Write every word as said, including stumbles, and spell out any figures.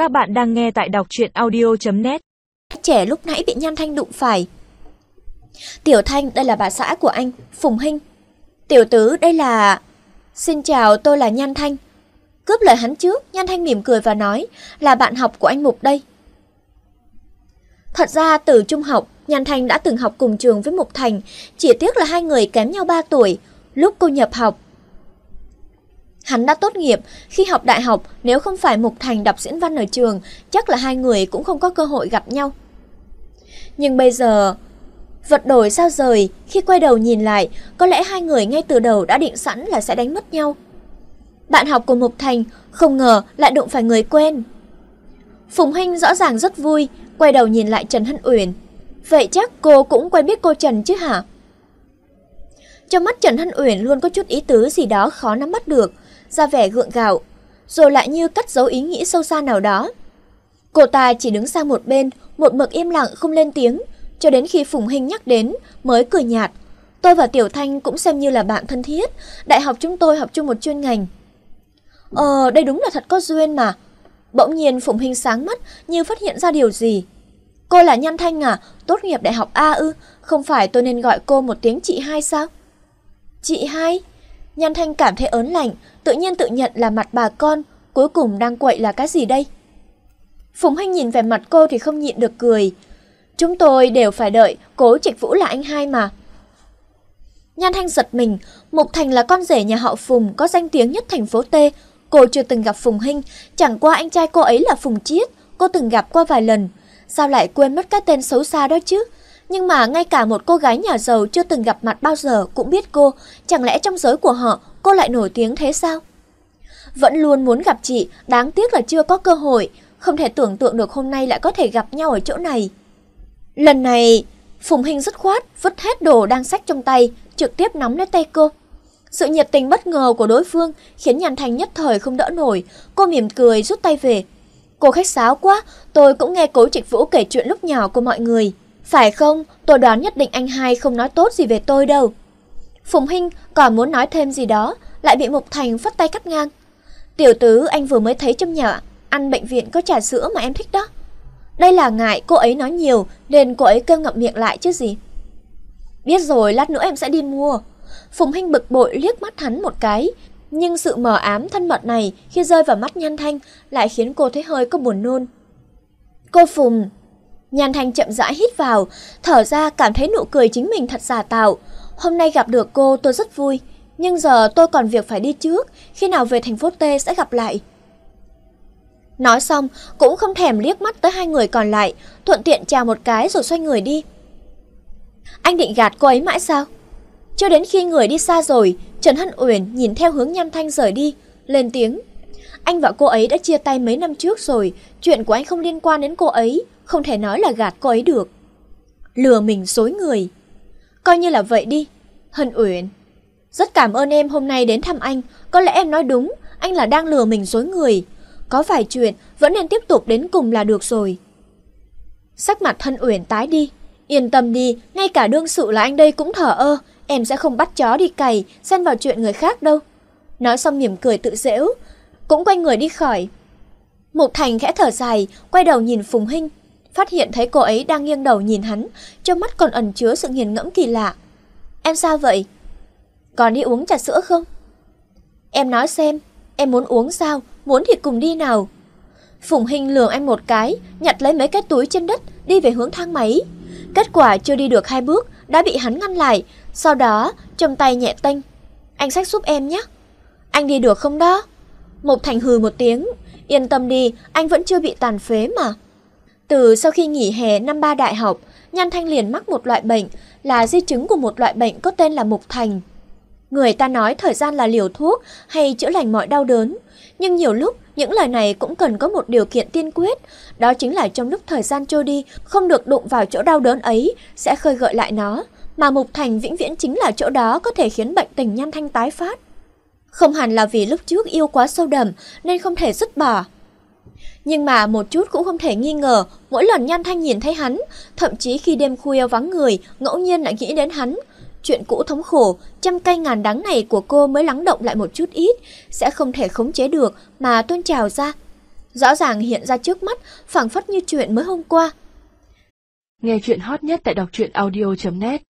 Các bạn đang nghe tại đọc truyện audio chấm net. Trẻ lúc nãy bị Nhan Thanh đụng phải. Tiểu Thanh, đây là bà xã của anh, Phùng Hinh. Tiểu Tứ, đây là... Xin chào, tôi là Nhan Thanh. Cướp lời hắn trước, Nhan Thanh mỉm cười và nói, là bạn học của anh Mục đây. Thật ra từ trung học, Nhan Thanh đã từng học cùng trường với Mục Thành, chỉ tiếc là hai người kém nhau ba tuổi, lúc cô nhập học. Hắn đã tốt nghiệp, khi học đại học, nếu không phải Mục Thành đọc diễn văn ở trường, chắc là hai người cũng không có cơ hội gặp nhau. Nhưng bây giờ, vật đổi sao rời, khi quay đầu nhìn lại, có lẽ hai người ngay từ đầu đã định sẵn là sẽ đánh mất nhau. Bạn học của Mục Thành, không ngờ lại đụng phải người quen. Phùng Hinh rõ ràng rất vui, quay đầu nhìn lại Trần Hân Uyển. Vậy chắc cô cũng quen biết cô Trần chứ hả? Trong mắt Trần Hân Uyển luôn có chút ý tứ gì đó khó nắm bắt được, ra vẻ gượng gạo, rồi lại như cất giấu ý nghĩ sâu xa nào đó. Cô ta chỉ đứng sang một bên, một mực im lặng không lên tiếng, cho đến khi Phùng Hinh nhắc đến mới cười nhạt. Tôi và Tiểu Thanh cũng xem như là bạn thân thiết, đại học chúng tôi học chung một chuyên ngành. Ờ, đây đúng là thật có duyên mà. Bỗng nhiên Phùng Hinh sáng mắt như phát hiện ra điều gì. Cô là Nhan Thanh à, tốt nghiệp đại học A ư, không phải tôi nên gọi cô một tiếng chị hai sao? Chị hai? Nhan Thanh cảm thấy ớn lạnh, tự nhiên tự nhận là mặt bà con, cuối cùng đang quậy là cái gì đây? Phùng Hinh nhìn về mặt cô thì không nhịn được cười. Chúng tôi đều phải đợi, Cố Trạch Vũ là anh hai mà. Nhan Thanh giật mình, Mục Thành là con rể nhà họ Phùng có danh tiếng nhất thành phố T. Cô chưa từng gặp Phùng Hinh, chẳng qua anh trai cô ấy là Phùng Chiết, cô từng gặp qua vài lần. Sao lại quên mất cái tên xấu xa đó chứ? Nhưng mà ngay cả một cô gái nhà giàu chưa từng gặp mặt bao giờ cũng biết cô, chẳng lẽ trong giới của họ cô lại nổi tiếng thế sao? Vẫn luôn muốn gặp chị, đáng tiếc là chưa có cơ hội, không thể tưởng tượng được hôm nay lại có thể gặp nhau ở chỗ này. Lần này, Phùng Hinh dứt khoát, vứt hết đồ đang xách trong tay, trực tiếp nắm lấy tay cô. Sự nhiệt tình bất ngờ của đối phương khiến Nhan Thanh nhất thời không đỡ nổi, cô mỉm cười rút tay về. Cô khách sáo quá, tôi cũng nghe Cố Trạch Vũ kể chuyện lúc nhỏ của mọi người. Phải không, tôi đoán nhất định anh hai không nói tốt gì về tôi đâu. Phùng Hinh còn muốn nói thêm gì đó, lại bị Mục Thành phất tay cắt ngang. Tiểu Tứ, anh vừa mới thấy trong nhà ăn bệnh viện có trà sữa mà em thích đó. Đây là ngại cô ấy nói nhiều nên cô ấy kêu ngậm miệng lại chứ gì. Biết rồi, lát nữa em sẽ đi mua. Phùng Hinh bực bội liếc mắt hắn một cái, nhưng sự mờ ám thân mật này khi rơi vào mắt Nhan Thanh lại khiến cô thấy hơi có buồn nôn. Cô Phùng... Nhan Thanh chậm rãi hít vào, thở ra cảm thấy nụ cười chính mình thật giả tạo. Hôm nay gặp được cô tôi rất vui, nhưng giờ tôi còn việc phải đi trước, khi nào về thành phố T sẽ gặp lại. Nói xong cũng không thèm liếc mắt tới hai người còn lại, thuận tiện chào một cái rồi xoay người đi. Anh định gạt cô ấy mãi sao? Cho đến khi người đi xa rồi, Trần Hân Uyển nhìn theo hướng Nhan Thanh rời đi, lên tiếng. Anh và cô ấy đã chia tay mấy năm trước rồi, chuyện của anh không liên quan đến cô ấy, không thể nói là gạt cô ấy được. Lừa mình dối người. Coi như là vậy đi. Hân Uyển, rất cảm ơn em hôm nay đến thăm anh, có lẽ em nói đúng, anh là đang lừa mình dối người. Có vài chuyện vẫn nên tiếp tục đến cùng là được rồi. Sắc mặt Hân Uyển tái đi. Yên tâm đi, ngay cả đương sự là anh đây cũng thở ơ, em sẽ không bắt chó đi cày, xen vào chuyện người khác đâu. Nói xong mỉm cười tự giễu, cũng quay người đi khỏi. Mục Thành khẽ thở dài, quay đầu nhìn Phùng Hinh, phát hiện thấy cô ấy đang nghiêng đầu nhìn hắn, trong mắt còn ẩn chứa sự nghiền ngẫm kỳ lạ. Em sao vậy? Còn đi uống trà sữa không? Em nói xem, em muốn uống sao? Muốn thì cùng đi nào. Phùng Hinh lườm anh một cái, nhặt lấy mấy cái túi trên đất, đi về hướng thang máy. Kết quả chưa đi được hai bước, đã bị hắn ngăn lại, sau đó trong tay nhẹ tênh. Anh xách giúp em nhé. Anh đi được không đó? Mục Thành hừ một tiếng. Yên tâm đi, anh vẫn chưa bị tàn phế mà. Từ sau khi nghỉ hè năm ba đại học, Nhan Thanh liền mắc một loại bệnh, là di chứng của một loại bệnh có tên là Mục Thành. Người ta nói thời gian là liều thuốc hay chữa lành mọi đau đớn, nhưng nhiều lúc những lời này cũng cần có một điều kiện tiên quyết, đó chính là trong lúc thời gian trôi đi, không được đụng vào chỗ đau đớn ấy sẽ khơi gợi lại nó, mà Mục Thành vĩnh viễn chính là chỗ đó có thể khiến bệnh tình Nhan Thanh tái phát. Không hẳn là vì lúc trước yêu quá sâu đậm nên không thể dứt bỏ. Nhưng mà một chút cũng không thể nghi ngờ, mỗi lần Nhan Thanh nhìn thấy hắn, thậm chí khi đêm khuya vắng người, ngẫu nhiên lại nghĩ đến hắn. Chuyện cũ thống khổ, trăm cay ngàn đắng này của cô mới lắng động lại một chút ít, sẽ không thể khống chế được mà tuôn trào ra. rõ ràng hiện ra trước mắt, phảng phất như chuyện mới hôm qua. Nghe chuyện hot nhất tại đọc truyện audio chấm net.